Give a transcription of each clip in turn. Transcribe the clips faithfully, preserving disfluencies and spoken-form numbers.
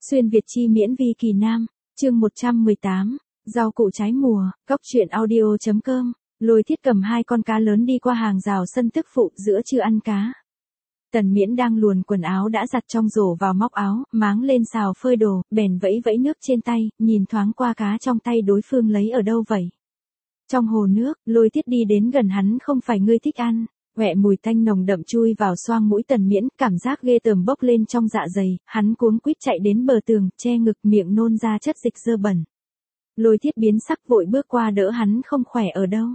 Xuyên Việt chi miễn vi kỳ nam, chương một trăm mười tám, rau củ trái mùa, góc truyện audio.com, Lôi Thiết cầm hai con cá lớn đi qua hàng rào sân tức phụ giữa trưa ăn cá. Tần Miễn đang luồn quần áo đã giặt trong rổ vào móc áo, máng lên xào phơi đồ, bèn vẫy vẫy nước trên tay, nhìn thoáng qua cá trong tay đối phương lấy ở đâu vậy. Trong hồ nước, Lôi Thiết đi đến gần hắn, không phải ngươi thích ăn. Quẹ mùi tanh nồng đậm chui vào xoang mũi Tần Miễn, cảm giác ghê tởm bốc lên trong dạ dày, hắn cuống quýt chạy đến bờ tường, che ngực miệng nôn ra chất dịch dơ bẩn. Lôi Thiết biến sắc vội bước qua đỡ hắn, không khỏe ở đâu.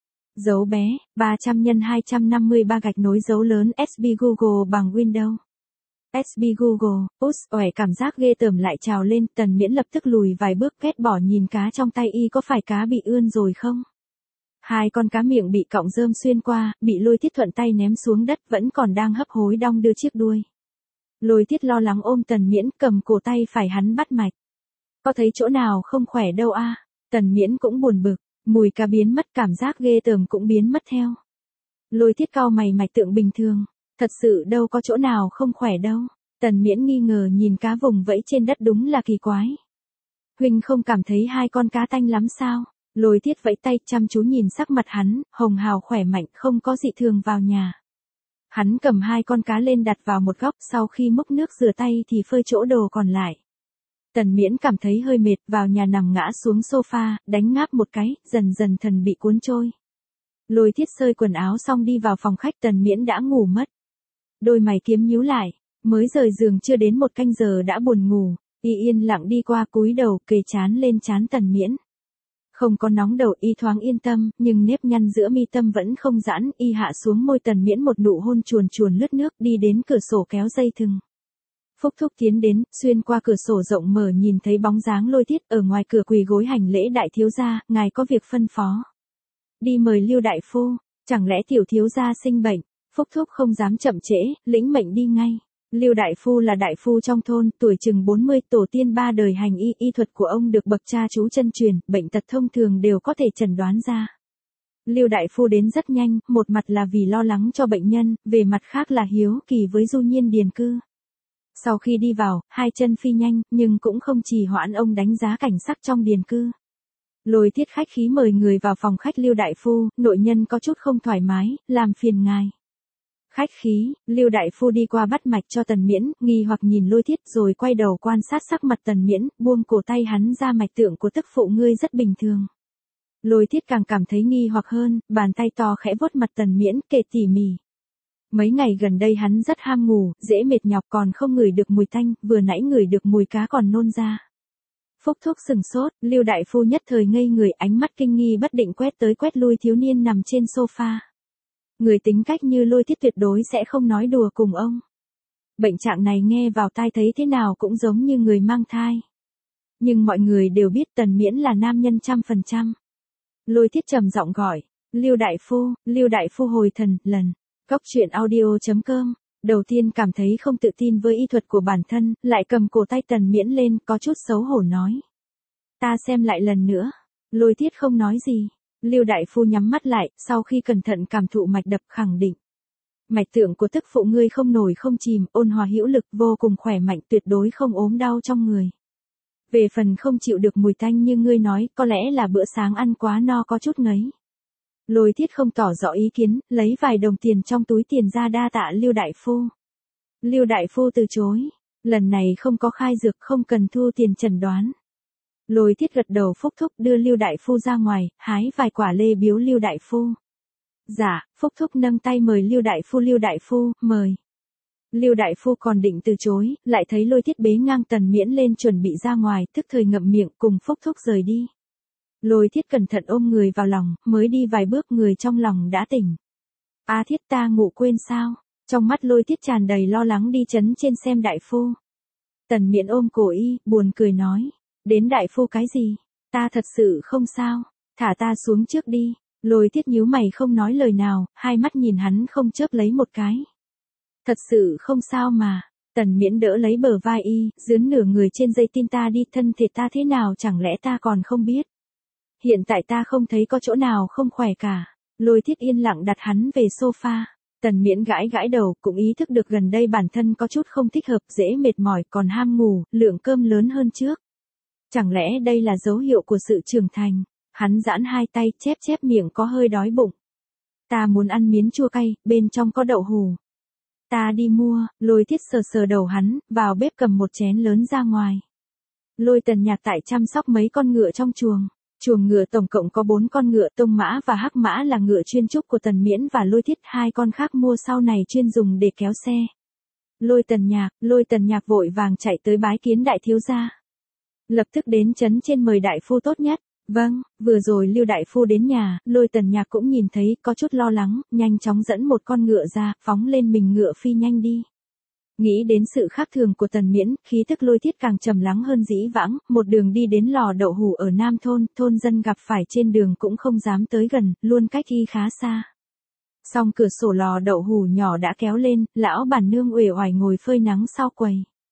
Dấu bé, ba trăm nhân hai trăm năm mươi ba gạch nối dấu lớn ét bê Google bằng Windows. ét bê Google, út, ỏi cảm giác ghê tởm lại trào lên, Tần Miễn lập tức lùi vài bước ghét bỏ nhìn cá trong tay y có phải cá bị ươn rồi không? Hai con cá miệng bị cọng rơm xuyên qua, bị Lôi Thiết thuận tay ném xuống đất, vẫn còn đang hấp hối đong đưa chiếc đuôi. Lôi Thiết lo lắng ôm Tần Miễn, cầm cổ tay phải hắn bắt mạch. Có thấy chỗ nào không khỏe đâu a? À? Tần Miễn cũng buồn bực, mùi cá biến mất, cảm giác ghê tởm cũng biến mất theo. Lôi Thiết cau mày, mạch tượng bình thường, thật sự đâu có chỗ nào không khỏe đâu. Tần Miễn nghi ngờ nhìn cá vùng vẫy trên đất, đúng là kỳ quái. Huynh không cảm thấy hai con cá tanh lắm sao? Lôi Thiết vẫy tay chăm chú nhìn sắc mặt hắn, hồng hào khỏe mạnh, không có dị thường vào nhà. Hắn cầm hai con cá lên đặt vào một góc, sau khi múc nước rửa tay thì phơi chỗ đồ còn lại. Tần Miễn cảm thấy hơi mệt, vào nhà nằm ngã xuống sofa, đánh ngáp một cái, dần dần thần bị cuốn trôi. Lôi Thiết sơi quần áo xong đi vào phòng khách, Tần Miễn đã ngủ mất. Đôi mày kiếm nhíu lại, mới rời giường chưa đến một canh giờ đã buồn ngủ, y yên lặng đi qua cúi đầu kề trán lên trán Tần Miễn. Không có nóng đầu, y thoáng yên tâm, nhưng nếp nhăn giữa mi tâm vẫn không giãn, y hạ xuống môi Tần Miễn một nụ hôn chuồn chuồn lướt nước, đi đến cửa sổ kéo dây thừng. Phúc Thúc tiến đến, xuyên qua cửa sổ rộng mở nhìn thấy bóng dáng Lôi Thiết ở ngoài cửa quỳ gối hành lễ, đại thiếu gia, ngài có việc phân phó. Đi mời Lưu đại phu, chẳng lẽ tiểu thiếu gia sinh bệnh? Phúc Thúc không dám chậm trễ, lĩnh mệnh đi ngay. Lưu đại phu là đại phu trong thôn, tuổi chừng bốn mươi, tổ tiên ba đời hành y, y thuật của ông được bậc cha chú chân truyền, bệnh tật thông thường đều có thể chẩn đoán ra. Lưu đại phu đến rất nhanh, một mặt là vì lo lắng cho bệnh nhân, về mặt khác là hiếu kỳ với du nhiên điền cư. Sau khi đi vào, hai chân phi nhanh, nhưng cũng không trì hoãn ông đánh giá cảnh sắc trong điền cư. Lôi Thiết khách khí mời người vào phòng khách Lưu đại phu, nội nhân có chút không thoải mái, làm phiền ngài. Khách khí, Lưu đại phu đi qua bắt mạch cho Tần Miễn, nghi hoặc nhìn Lôi Thiết rồi quay đầu quan sát sắc mặt Tần Miễn, buông cổ tay hắn ra, mạch tượng của tức phụ ngươi rất bình thường. Lôi Thiết càng cảm thấy nghi hoặc hơn, bàn tay to khẽ vuốt mặt Tần Miễn, kể tỉ mỉ. Mấy ngày gần đây hắn rất ham ngủ, dễ mệt nhọc, còn không ngửi được mùi tanh, vừa nãy ngửi được mùi cá còn nôn ra. Phúc Thúc sừng sốt, Lưu đại phu nhất thời ngây người, ánh mắt kinh nghi bất định quét tới quét lui thiếu niên nằm trên sofa. Người tính cách như Lôi Thiết tuyệt đối sẽ không nói đùa cùng ông. Bệnh trạng này nghe vào tai thấy thế nào cũng giống như người mang thai. Nhưng mọi người đều biết Tần Miễn là nam nhân trăm phần trăm. Lôi Thiết trầm giọng gọi, Lưu đại phu, Lưu đại phu hồi thần, lần. Góc truyện audio.com, đầu tiên cảm thấy không tự tin với y thuật của bản thân, lại cầm cổ tay Tần Miễn lên, có chút xấu hổ nói. Ta xem lại lần nữa. Lôi Thiết không nói gì. Lưu đại phu nhắm mắt lại, sau khi cẩn thận cảm thụ mạch đập khẳng định. Mạch tượng của tức phụ ngươi không nổi không chìm, ôn hòa hữu lực, vô cùng khỏe mạnh, tuyệt đối không ốm đau trong người. Về phần không chịu được mùi tanh như ngươi nói, có lẽ là bữa sáng ăn quá no có chút ngấy. Lôi Thiết không tỏ rõ ý kiến, lấy vài đồng tiền trong túi tiền ra đa tạ Lưu đại phu. Lưu đại phu từ chối, lần này không có khai dược, không cần thu tiền chẩn đoán. Lôi Thiết gật đầu. Phúc Thúc đưa Lưu đại phu ra ngoài, hái vài quả lê biếu Lưu đại phu. Dạ, Phúc Thúc nâng tay mời Lưu đại phu. Lưu đại phu, mời. Lưu đại phu còn định từ chối, lại thấy Lôi Thiết bế ngang Tần Miễn lên chuẩn bị ra ngoài, tức thời ngậm miệng cùng Phúc Thúc rời đi. Lôi Thiết cẩn thận ôm người vào lòng, mới đi vài bước người trong lòng đã tỉnh. A Thiết, ta ngủ quên sao? Trong mắt Lôi Thiết tràn đầy lo lắng đi chấn trên xem đại phu. Tần Miễn ôm cổ y, buồn cười nói. Đến đại phu cái gì? Ta thật sự không sao, thả ta xuống trước đi. Lôi Thiết nhíu mày không nói lời nào, hai mắt nhìn hắn không chớp lấy một cái. Thật sự không sao mà. Tần Miễn đỡ lấy bờ vai y, dướn nửa người trên dây tin ta đi, thân thể ta thế nào chẳng lẽ ta còn không biết. Hiện tại ta không thấy có chỗ nào không khỏe cả. Lôi Thiết yên lặng đặt hắn về sofa. Tần Miễn gãi gãi đầu, cũng ý thức được gần đây bản thân có chút không thích hợp, dễ mệt mỏi, còn ham ngủ, lượng cơm lớn hơn trước. Chẳng lẽ đây là dấu hiệu của sự trưởng thành? Hắn giãn hai tay, chép chép miệng, có hơi đói bụng. Ta muốn ăn miến chua cay, bên trong có đậu hù. Ta đi mua. Lôi Thiết sờ sờ đầu hắn, vào bếp cầm một chén lớn ra ngoài. Lôi Tần Nhạc tại chăm sóc mấy con ngựa trong chuồng. Chuồng ngựa tổng cộng có bốn con ngựa, Tông Mã và Hắc Mã là ngựa chuyên trúc của Tần Miễn và Lôi Thiết, hai con khác mua sau này chuyên dùng để kéo xe. Lôi Tần Nhạc, Lôi Tần Nhạc vội vàng chạy tới bái kiến đại thiếu gia. Lập tức đến trấn trên mời đại phu tốt nhất. Vâng, vừa rồi Lưu đại phu đến nhà, Lôi Tần Nhạc cũng nhìn thấy, có chút lo lắng, nhanh chóng dẫn một con ngựa ra, phóng lên mình ngựa phi nhanh đi. Nghĩ đến sự khác thường của Tần Miễn, khí tức Lôi Thiết càng trầm lắng hơn dĩ vãng, một đường đi đến lò đậu hủ ở Nam thôn, thôn dân gặp phải trên đường cũng không dám tới gần, luôn cách y khá xa. Song cửa sổ lò đậu hủ nhỏ đã kéo lên, lão bản nương uể oải ngồi phơi nắng sau quầy.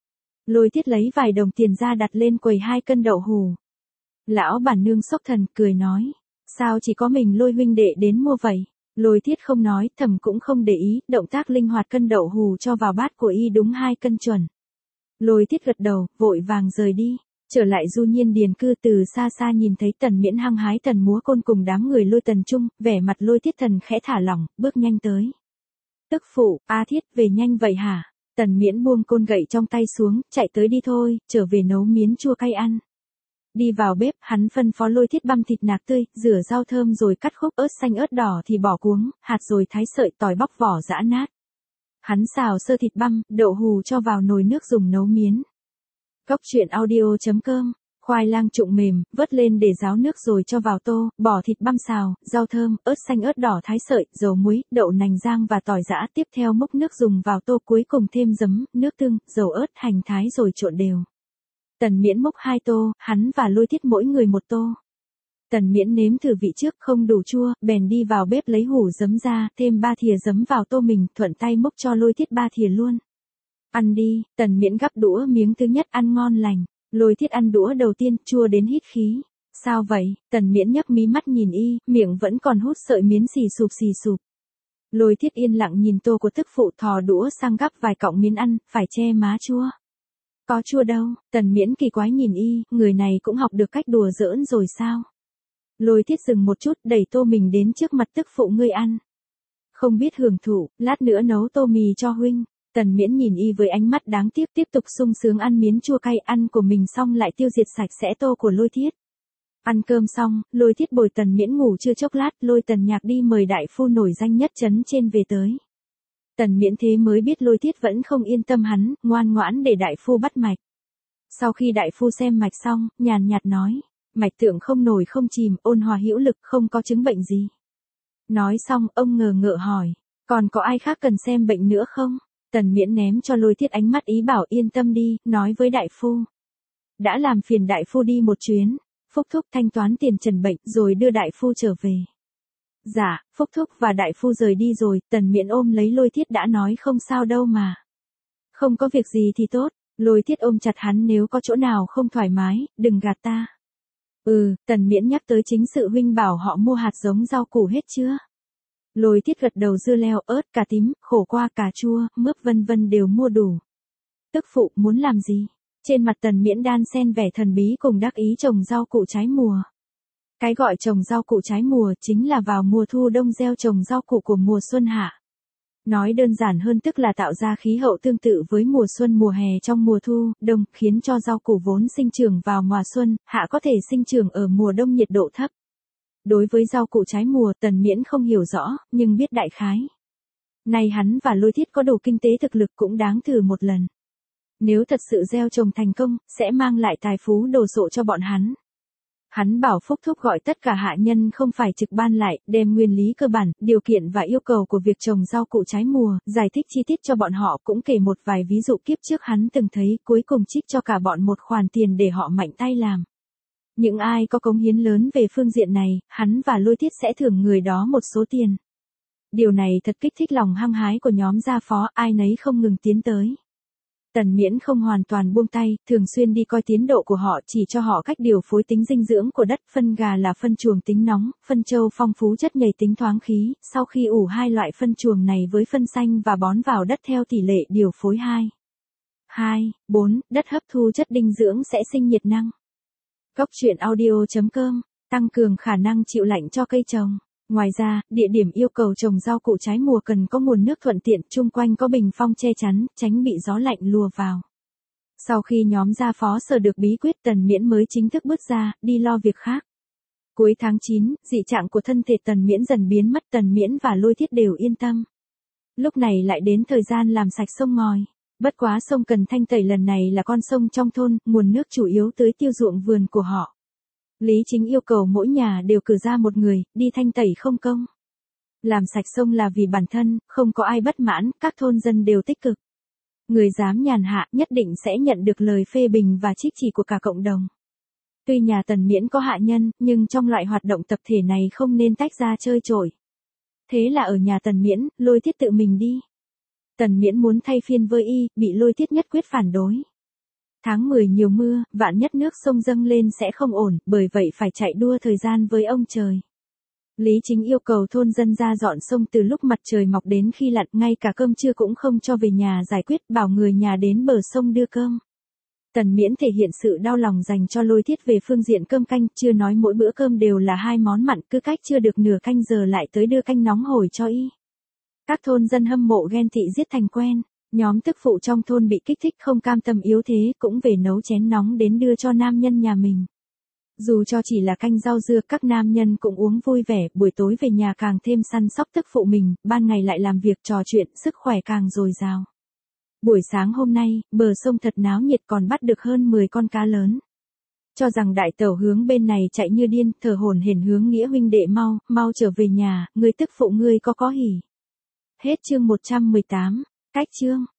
Lôi Thiết lấy vài đồng tiền ra đặt lên quầy hai cân đậu hủ. Lão bản nương sốc thần, cười nói, sao chỉ có mình Lôi huynh đệ đến mua vậy? Lôi Thiết không nói, thầm cũng không để ý, động tác linh hoạt cân đậu hù cho vào bát của y đúng hai cân chuẩn. Lôi Thiết gật đầu, vội vàng rời đi, trở lại Du Nhiên điền cư, từ xa xa nhìn thấy Tần Miễn hăng hái tần múa côn cùng đám người Lôi Tần Trung, vẻ mặt Lôi Thiết thần khẽ thả lỏng, bước nhanh tới. Tức phụ, A Thiết, về nhanh vậy hả? Tần Miễn buông côn gậy trong tay xuống, chạy tới, đi thôi, trở về nấu miến chua cay ăn. Đi vào bếp, hắn phân phó Lôi Thiết băm thịt nạc tươi, rửa rau thơm rồi cắt khúc, ớt xanh ớt đỏ thì bỏ cuống, hạt rồi thái sợi, tỏi bóc vỏ giã nát. Hắn xào sơ thịt băm, đậu hù cho vào nồi nước dùng nấu miến. Góc truyện audio chấm com, khoai lang trụng mềm, vớt lên để ráo nước rồi cho vào tô, bỏ thịt băm xào, rau thơm, ớt xanh ớt đỏ thái sợi, dầu muối, đậu nành rang và tỏi giã, tiếp theo múc nước dùng vào tô, cuối cùng thêm giấm, nước tương, dầu ớt, hành thái rồi trộn đều. Tần Miễn múc hai tô, hắn và Lôi Thiết mỗi người một tô. Tần Miễn nếm thử vị trước, không đủ chua, bèn đi vào bếp lấy hủ giấm ra, thêm ba thìa giấm vào tô mình, thuận tay múc cho Lôi Thiết ba thìa luôn. Ăn đi. Tần Miễn gắp đũa miếng thứ nhất, ăn ngon lành. Lôi Thiết ăn đũa đầu tiên, chua đến hít khí. Sao vậy? Tần Miễn nhấc mí mắt nhìn y, miệng vẫn còn hút sợi miến xì sụp xì sụp. Lôi Thiết yên lặng nhìn tô của tức phụ, thò đũa sang gắp vài cọng miến ăn, phải che má chua. Có chua đâu? Tần Miễn kỳ quái nhìn y, người này cũng học được cách đùa giỡn rồi sao? Lôi Thiết dừng một chút, đẩy tô mình đến trước mặt, tức phụ ngươi ăn. Không biết hưởng thụ, lát nữa nấu tô mì cho huynh. Tần Miễn nhìn y với ánh mắt đáng tiếc, tiếp tục sung sướng ăn miến chua cay, ăn của mình xong lại tiêu diệt sạch sẽ tô của Lôi Thiết. Ăn cơm xong, Lôi Thiết bồi Tần Miễn ngủ chưa chốc lát, Lôi Tần Nhạc đi mời đại phu nổi danh nhất trấn trên về tới. Tần Miễn thế mới biết Lôi Thiết vẫn không yên tâm hắn, ngoan ngoãn để đại phu bắt mạch. Sau khi đại phu xem mạch xong, nhàn nhạt nói, mạch tượng không nổi không chìm, ôn hòa hữu lực, không có chứng bệnh gì. Nói xong, ông ngờ ngợ hỏi, còn có ai khác cần xem bệnh nữa không? Tần Miễn ném cho Lôi Thiết ánh mắt ý bảo yên tâm đi, nói với đại phu. Đã làm phiền đại phu đi một chuyến, Phúc Thúc thanh toán tiền trần bệnh rồi đưa đại phu trở về. Dạ, Phúc Thúc và đại phu rời đi rồi, Tần Miễn ôm lấy Lôi Thiết, đã nói không sao đâu mà. Không có việc gì thì tốt. Lôi Thiết ôm chặt hắn, nếu có chỗ nào không thoải mái, đừng gạt ta. Ừ, Tần Miễn nhắc tới chính sự huynh bảo họ mua hạt giống rau củ hết chưa? Lôi Thiết gật đầu, dưa leo, ớt, cà tím, khổ qua, cà chua, mướp vân vân đều mua đủ. Tức phụ muốn làm gì? Trên mặt Tần Miễn đan xen vẻ thần bí cùng đắc ý trồng rau củ trái mùa. Cái gọi trồng rau củ trái mùa chính là vào mùa thu đông gieo trồng rau củ của mùa xuân hạ. Nói đơn giản hơn tức là tạo ra khí hậu tương tự với mùa xuân mùa hè trong mùa thu, đông, khiến cho rau củ vốn sinh trưởng vào mùa xuân, hạ có thể sinh trưởng ở mùa đông nhiệt độ thấp. Đối với rau củ trái mùa, Tần Miễn không hiểu rõ, nhưng biết đại khái. Nay hắn và Lôi Thiết có đủ kinh tế thực lực, cũng đáng thử một lần. Nếu thật sự gieo trồng thành công, sẽ mang lại tài phú đồ sộ cho bọn hắn. Hắn bảo Phúc Thúc gọi tất cả hạ nhân không phải trực ban lại, đem nguyên lý cơ bản, điều kiện và yêu cầu của việc trồng rau củ trái mùa, giải thích chi tiết cho bọn họ, cũng kể một vài ví dụ kiếp trước hắn từng thấy, cuối cùng trích cho cả bọn một khoản tiền để họ mạnh tay làm. Những ai có cống hiến lớn về phương diện này, hắn và Lôi Thiết sẽ thưởng người đó một số tiền. Điều này thật kích thích lòng hăng hái của nhóm gia phó, ai nấy không ngừng tiến tới. Tần Miễn không hoàn toàn buông tay, thường xuyên đi coi tiến độ của họ, chỉ cho họ cách điều phối tính dinh dưỡng của đất, phân gà là phân chuồng tính nóng, phân trâu phong phú chất nhầy tính thoáng khí, sau khi ủ hai loại phân chuồng này với phân xanh và bón vào đất theo tỷ lệ điều phối hai. hai, bốn, đất hấp thu chất dinh dưỡng sẽ sinh nhiệt năng. Góc truyện audio.com, tăng cường khả năng chịu lạnh cho cây trồng. Ngoài ra, địa điểm yêu cầu trồng rau củ trái mùa cần có nguồn nước thuận tiện, chung quanh có bình phong che chắn, tránh bị gió lạnh lùa vào. Sau khi nhóm gia phó sở được bí quyết, Tần Miễn mới chính thức bước ra, đi lo việc khác. Cuối tháng chín, dị trạng của thân thể Tần Miễn dần biến mất, Tần Miễn và Lôi Thiết đều yên tâm. Lúc này lại đến thời gian làm sạch sông ngòi. Bất quá sông cần thanh tẩy lần này là con sông trong thôn, nguồn nước chủ yếu tưới tiêu ruộng vườn của họ. Lý Chính yêu cầu mỗi nhà đều cử ra một người, đi thanh tẩy không công. Làm sạch sông là vì bản thân, không có ai bất mãn, các thôn dân đều tích cực. Người dám nhàn hạ nhất định sẽ nhận được lời phê bình và trích chỉ của cả cộng đồng. Tuy nhà Tần Miễn có hạ nhân, nhưng trong loại hoạt động tập thể này không nên tách ra chơi chổi. Thế là ở nhà Tần Miễn, Lôi Thiết tự mình đi. Tần Miễn muốn thay phiên với y, bị Lôi Thiết nhất quyết phản đối. Tháng mười nhiều mưa, vạn nhất nước sông dâng lên sẽ không ổn, bởi vậy phải chạy đua thời gian với ông trời. Lý Chính yêu cầu thôn dân ra dọn sông từ lúc mặt trời mọc đến khi lặn, ngay cả cơm trưa cũng không cho về nhà giải quyết, bảo người nhà đến bờ sông đưa cơm. Tần Miễn thể hiện sự đau lòng dành cho Lôi Thiết về phương diện cơm canh, chưa nói mỗi bữa cơm đều là hai món mặn, cứ cách chưa được nửa canh giờ lại tới đưa canh nóng hổi cho y. Các thôn dân hâm mộ ghen tị giết thành quen. Nhóm tức phụ trong thôn bị kích thích không cam tâm yếu thế, cũng về nấu chén nóng đến đưa cho nam nhân nhà mình. Dù cho chỉ là canh rau dưa, các nam nhân cũng uống vui vẻ, buổi tối về nhà càng thêm săn sóc tức phụ mình, ban ngày lại làm việc trò chuyện, sức khỏe càng dồi dào. Buổi sáng hôm nay, bờ sông thật náo nhiệt, còn bắt được hơn mười con cá lớn. Cho rằng đại tẩu hướng bên này chạy như điên, thở hổn hển hướng Nghĩa huynh đệ mau, mau trở về nhà, ngươi tức phụ ngươi có có hỉ. Hết chương một trăm mười tám, cách chương.